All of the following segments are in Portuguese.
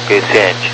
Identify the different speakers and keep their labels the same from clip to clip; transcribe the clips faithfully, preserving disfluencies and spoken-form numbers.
Speaker 1: Ok, ciente.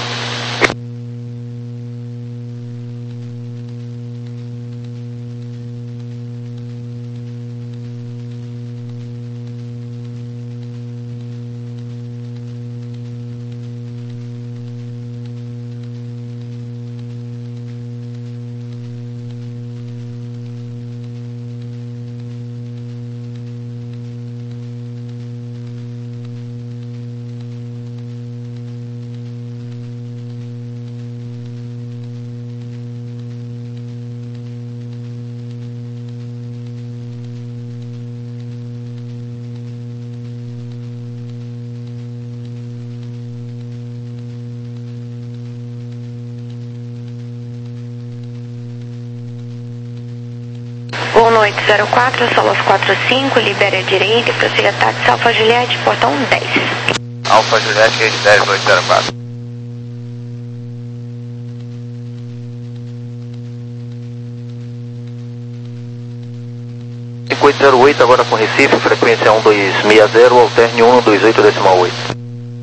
Speaker 2: Boa noite, zero quatro, Solos quatro cinco, libere a direita e prossiga táxi Alfa Juliette, portão dez.
Speaker 1: Alfa Juliette, rede dez, oito zero quatro. cinco oito zero oito, agora com Recife, frequência um dois seis zero, alterne um dois oito decimal oito.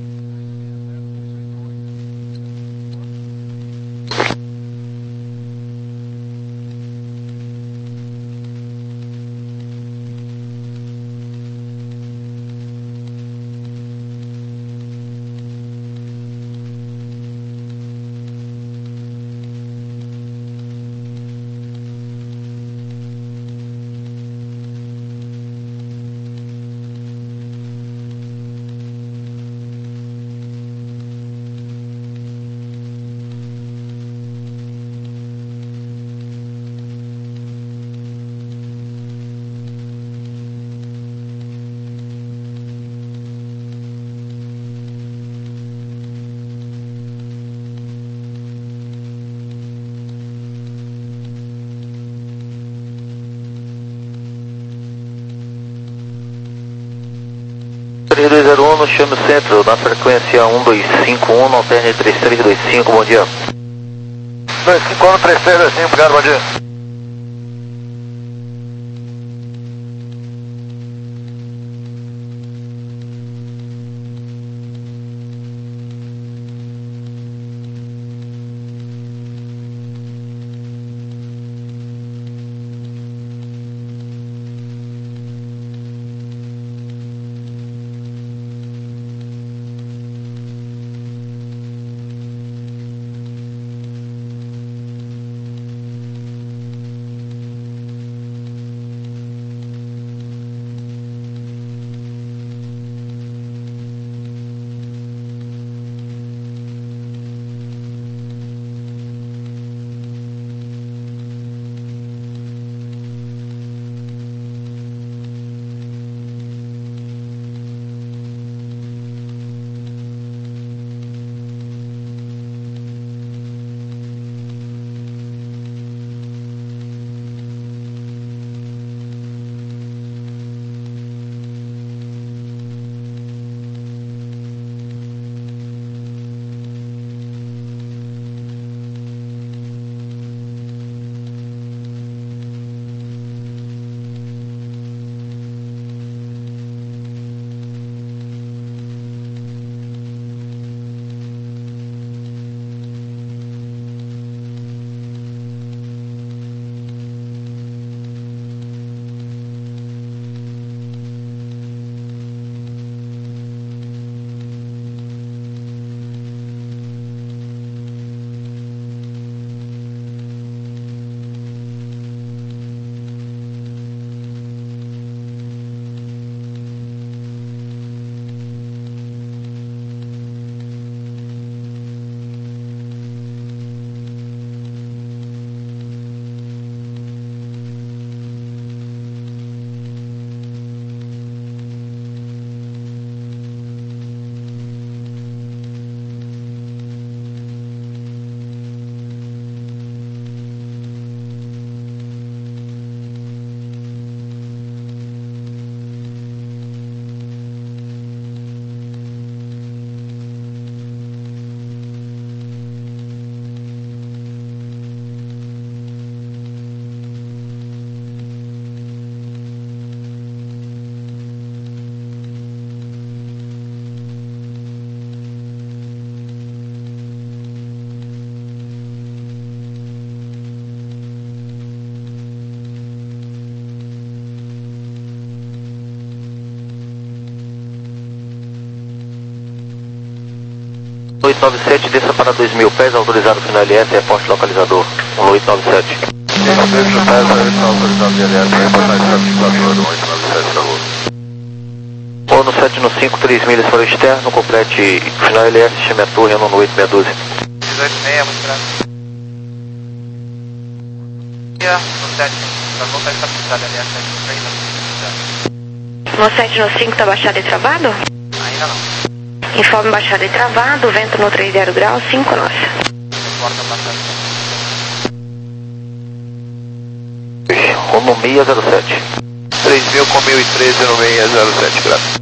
Speaker 1: três dois zero um no chame centro, na frequência um dois cinco um, no alterne três três dois cinco, bom dia.
Speaker 3: dois cinco um, três três dois cinco, obrigado, bom dia.
Speaker 1: oito nove sete, desça para dois mil pés, autorizado final L S, reporte localizador. um oito nove sete.
Speaker 3: dois mil pés, autorizado de L S, reporte localizador, um oito nove sete, favor.
Speaker 1: Ono sete no cinco, três milhas para o externo, complete final L S, chame a torre, ano oito seis um dois.
Speaker 4: dezoito e meia, muito grande. No sete, para voltar a estabilizar L S, ainda
Speaker 2: No sete no cinco, tá baixado e travado?
Speaker 4: Ainda não.
Speaker 2: Informe baixado e travado, vento no trinta graus, cinco nós.
Speaker 4: Porta passada.
Speaker 1: Ono seis zero sete.
Speaker 3: três mil com mil e treze no seis zero sete, graças.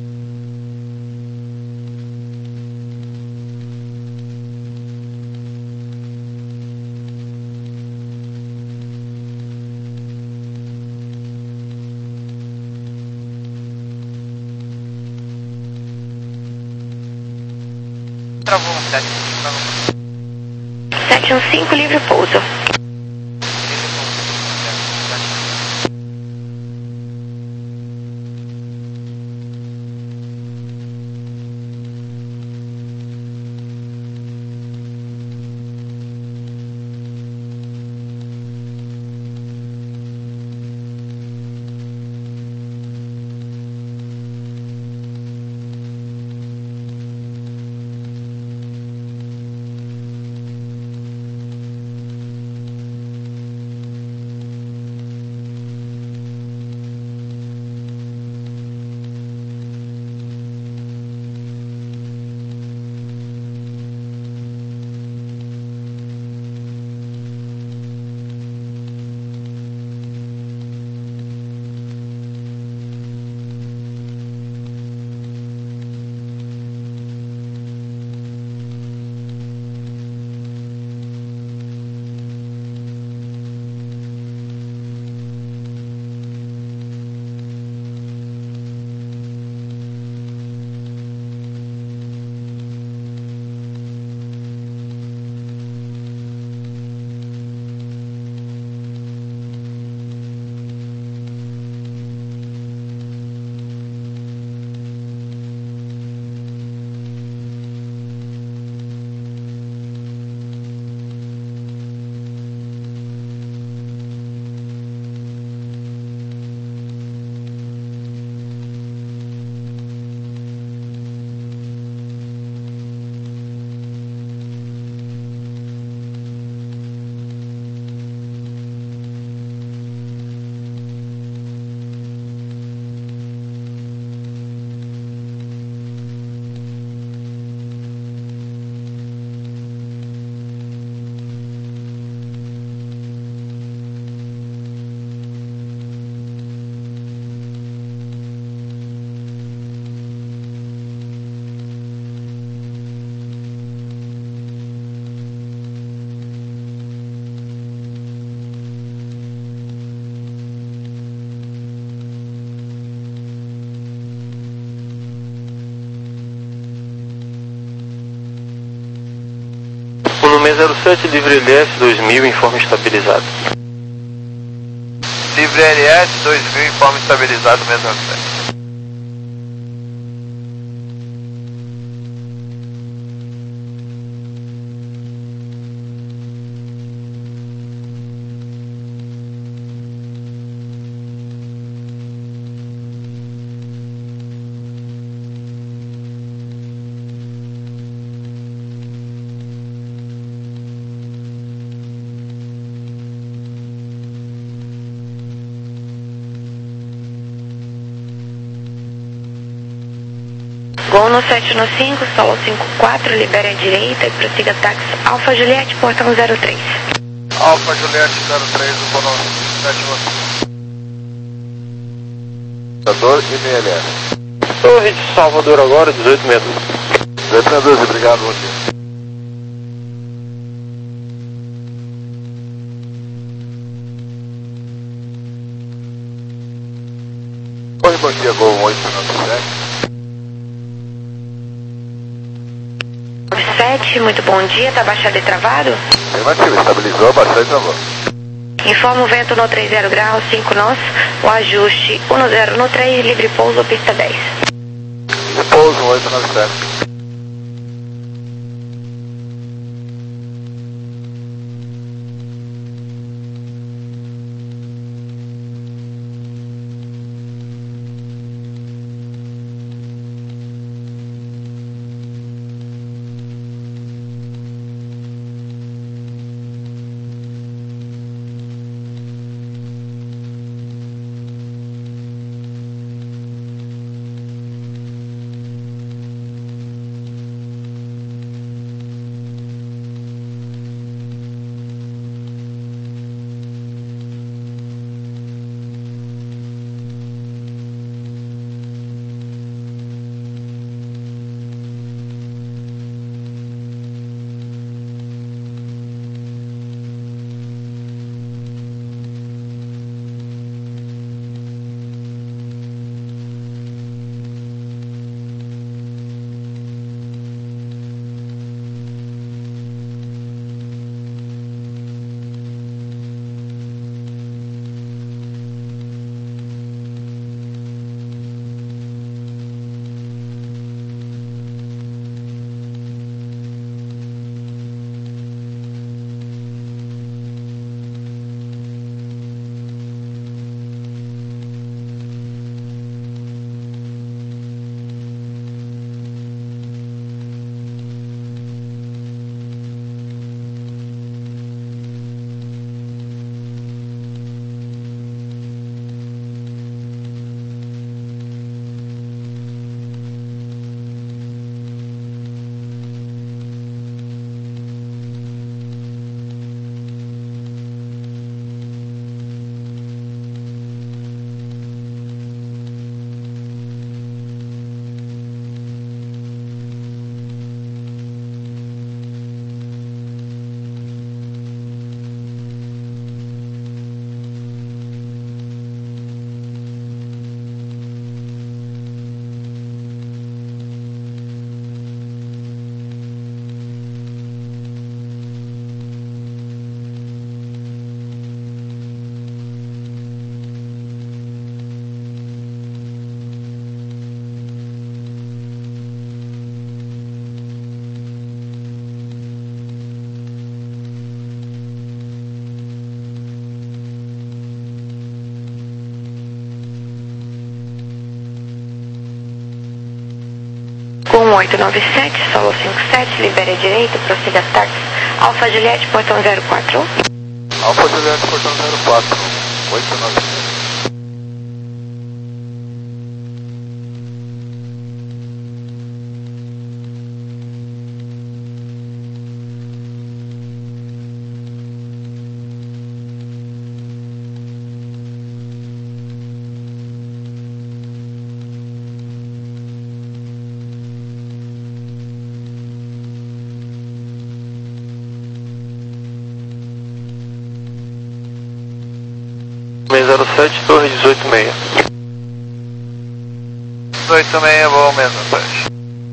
Speaker 4: Travou um sete, travou.
Speaker 2: sete um cinco, livre pouso.
Speaker 1: seis zero sete, livre L S dois mil, informe estabilizado.
Speaker 3: Livre L S dois mil, informe estabilizado, mesmo sete.
Speaker 2: Gol no sete no cinco, solo cinco quatro, libere à direita e prossiga táxi Alfa Juliette, portão zero três.
Speaker 3: Alfa Juliette zero três, o Bono sete no cinco. E M L S.
Speaker 1: Torre de Salvador agora, dezoito sessenta e dois.
Speaker 3: dezoito sessenta e dois, obrigado, bom dia. Oi, bom dia, Gol oito nove sete.
Speaker 2: sete, muito bom dia, tá baixado e travado?
Speaker 3: Afirmativo, estabilizou, baixou e travou.
Speaker 2: Informa o vento no trinta graus, cinco nós, o ajuste um zero no três, livre pouso, pista dez.
Speaker 3: Pouso oito nove sete.
Speaker 2: um oito nove sete, solo cinco sete, libere a direita, prossiga táxi, Alfa Juliette, portão zero quatro.
Speaker 3: Alfa Juliette, portão zero quatro, oito nove sete.
Speaker 1: zero sete, torre dezoito seis.
Speaker 4: dezoito seis, bom mesmo, Sérgio.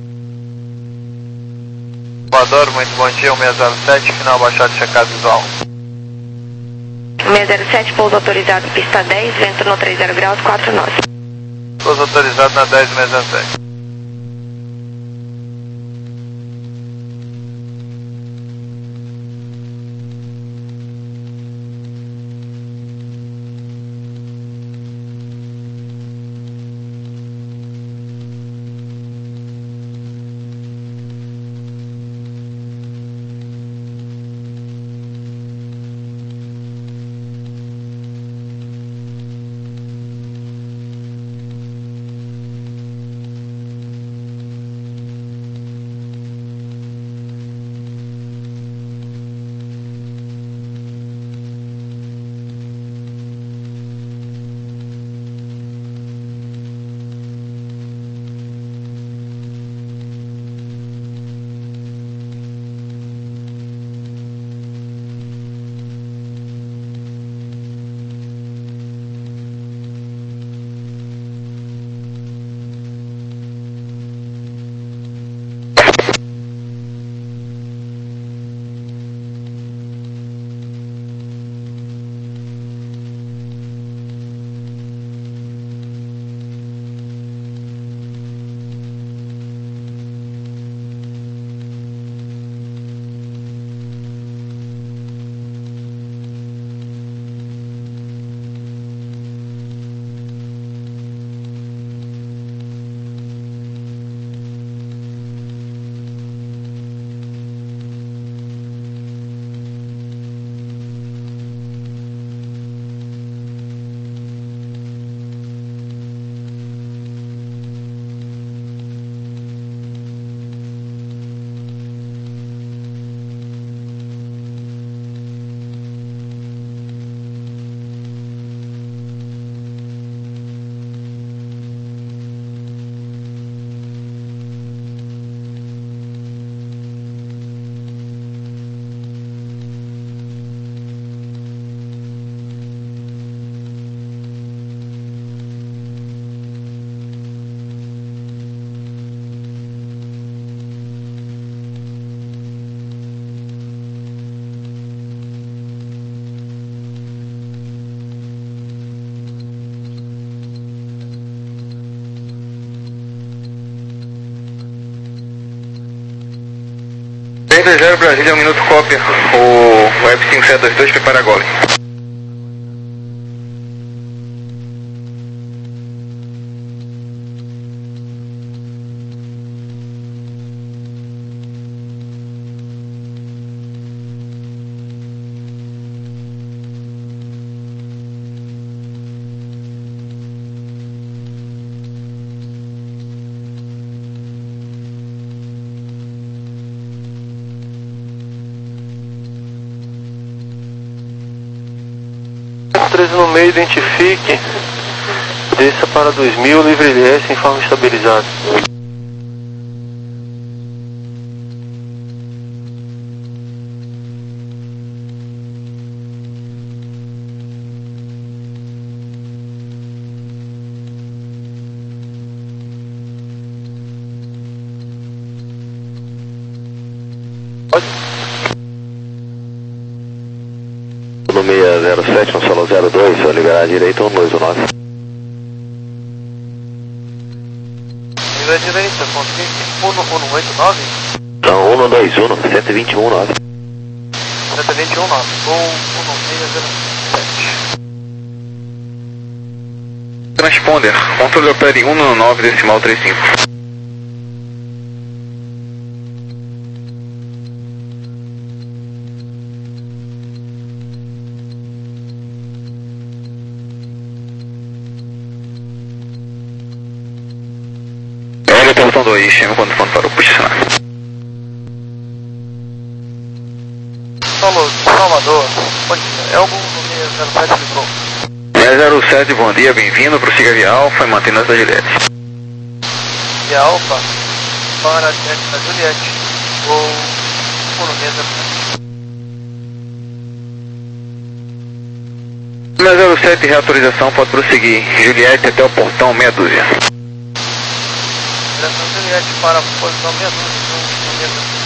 Speaker 4: Equador, muito bom dia, um seis zero sete, final baixado de checado visual.
Speaker 2: seis zero sete, pouso autorizado, pista dez, vento no trinta graus, quatro nove.
Speaker 4: Pouso autorizado na dez, seis zero sete.
Speaker 3: três zero Brasília, um minuto cópia, o F cinco sete dois dois prepara gole.
Speaker 1: treze no meio, identifique, desça para dois mil, livre L S em forma estabilizada. Pode.
Speaker 5: No seis zero sete, no solo zero dois, só liberar a direita, um dois nove.
Speaker 4: Livre a direita, confirme, um um oito nove?
Speaker 5: Não, um dois um, cento e vinte e um nove.
Speaker 4: cento e vinte e um nove, voo um seis zero sete.
Speaker 3: Transponder, controle opere um nove decimal trinta e cinco.
Speaker 5: portão dois, chame quando for para o posicionar.
Speaker 4: Solo, Salvador, bom dia. Elbo no seis zero sete ligou.
Speaker 5: seis zero sete, bom dia, bem-vindo, prossiga via Alfa e mantenha as Juliette.
Speaker 4: Via Alfa, para diante da Juliette, ou um no seis zero sete.
Speaker 5: seis zero sete, reautorização, pode prosseguir. Juliette até o portão meia dúzia.
Speaker 4: Direção Juliette para a posição meia dúzia, um no seis zero sete.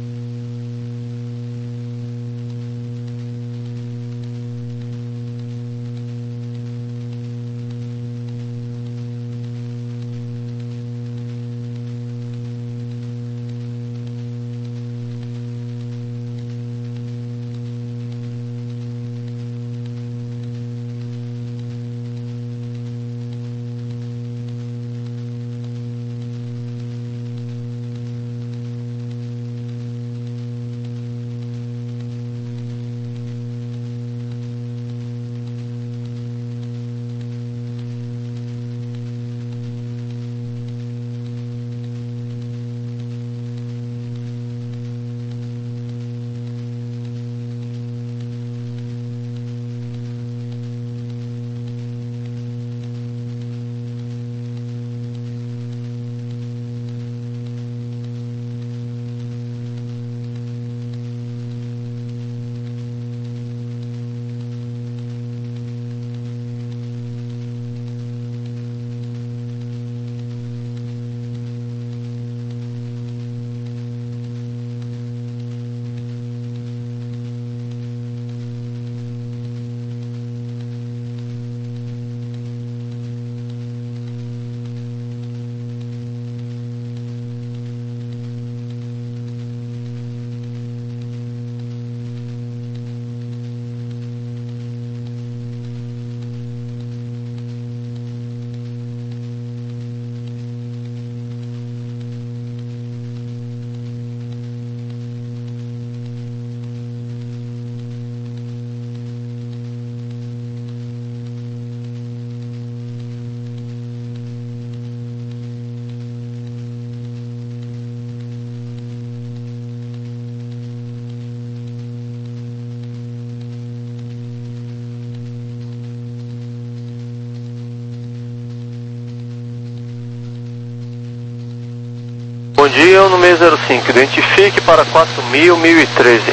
Speaker 1: Bom dia, no seis zero cinco, identifique para quatro mil, mil e treze.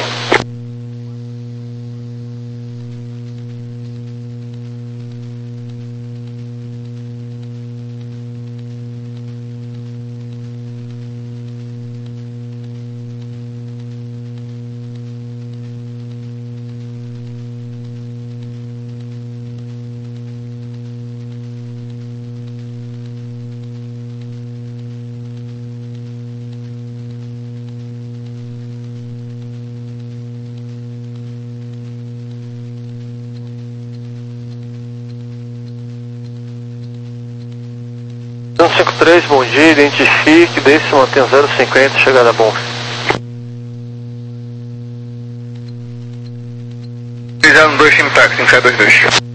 Speaker 1: cento e cinquenta e três, bom dia, identifique, deixe se manter zero cinquenta, chegada bom.
Speaker 5: zero dois, time táxi, cinco sete dois dois.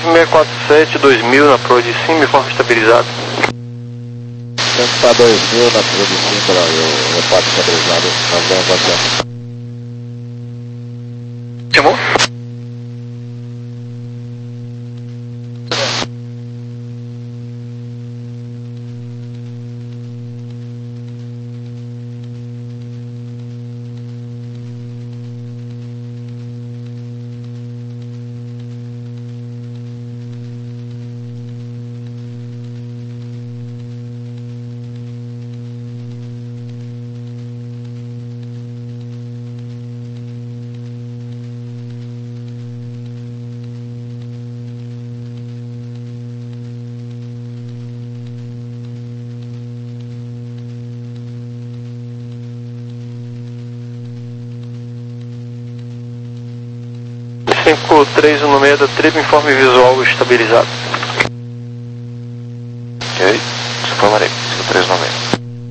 Speaker 4: seis quatro sete, dois mil na proa de cima, informe estabilizado.
Speaker 3: Está dois mil na proa de cima, o repórter estabilizado, nós vamos até.
Speaker 4: Chamou? cinco três um seis da trip, informe visual estabilizado.
Speaker 3: Ok, se informarei, cinco três um seis.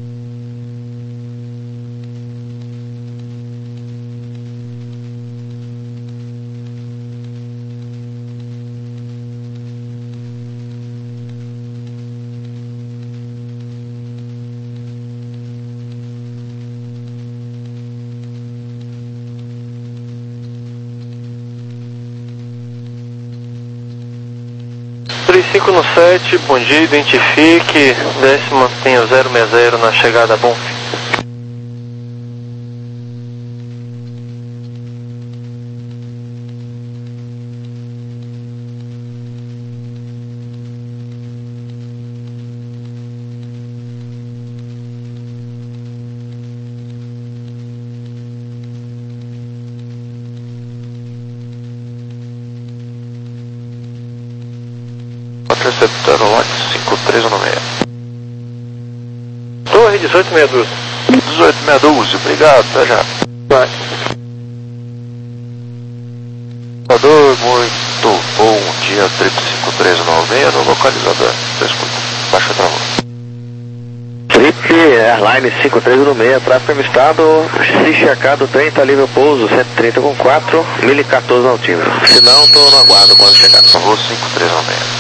Speaker 4: três cinco no sete, bom dia, identifique, desce, mantenha o zero seis zero na chegada a Bonfim.
Speaker 3: Receptor Lote cinco três um seis.
Speaker 4: Torre dezoito sessenta e dois.
Speaker 3: dezoito sessenta e dois, obrigado, até já.
Speaker 4: Vai.
Speaker 3: Localizador, muito bom dia, trip cinco três um seis no localizador. Você escuta, baixa a travão.
Speaker 5: Trip Airline cinco três um seis, tráfego em estado, se checado trinta, livre pouso, cento e trinta com quatro, mil e quatorze no altímetro. Se não, estou no aguardo quando chegar.
Speaker 3: Por favor, cinco três um seis.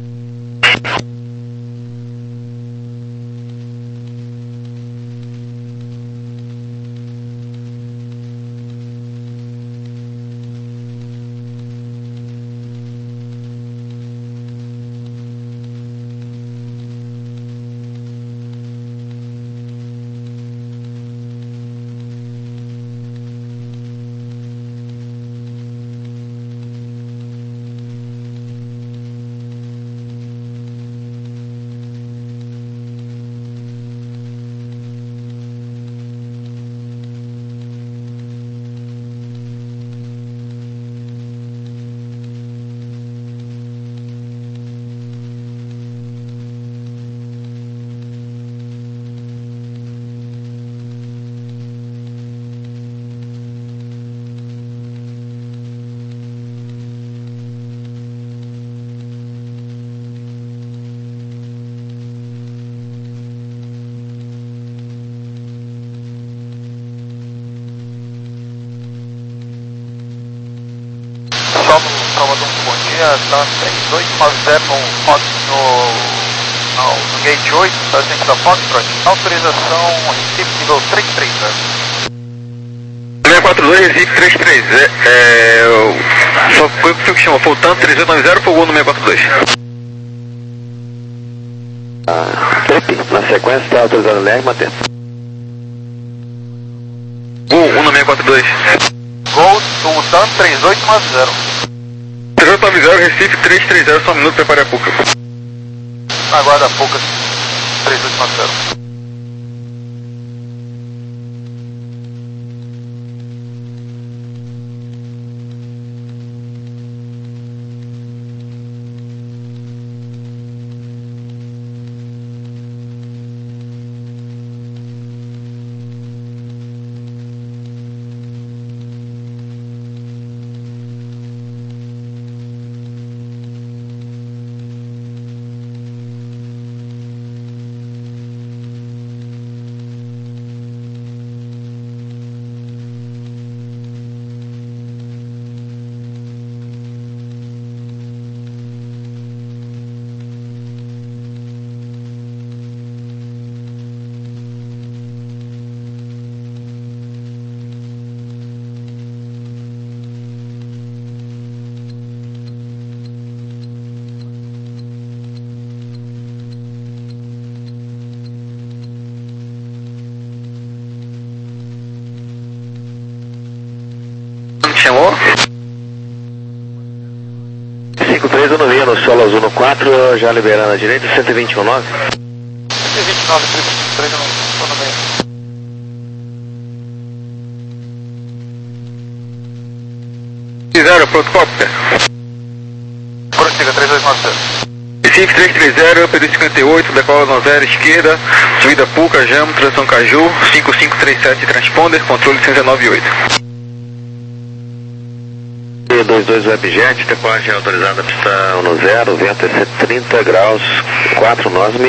Speaker 4: Salvador, bom dia, tá três oito nove zero no, Fox, no, no, no Gate oito, tá dentro da Foxtrot, autorização Recife nível três três zero.
Speaker 6: seis quatro dois, Recife três três zero, é, é, só foi o que chama, faltando três oito nove zero, fogou no seis quatro dois.
Speaker 5: Ah, Trip, na sequência está autorizado L R, mantendo.
Speaker 6: Gol um no seis quatro dois.
Speaker 4: Gol, Sultan três oito nove zero.
Speaker 6: três oito nove zero, Recife três três zero, só um minuto, prepare a pouca.
Speaker 4: Aguarda a pouca, três oito nove zero.
Speaker 5: Solo Azul no quatro, já liberando a direita, cento e vinte e um nove.
Speaker 4: cento e vinte e nove, três, eu não estou no meio.
Speaker 6: Zero, pronto, cópia.
Speaker 4: Prossiga, três dois nove zero.
Speaker 6: Recife três três zero, P D cinquenta e oito, decola no zero, esquerda, subida Puca, Jamo, tração Caju, cinco cinco três sete, transponder, controle cento e nove oito.
Speaker 5: E dois dois Webjet, decolagem autorizada, pista no zero, vento é cento e trinta graus, quatro nós.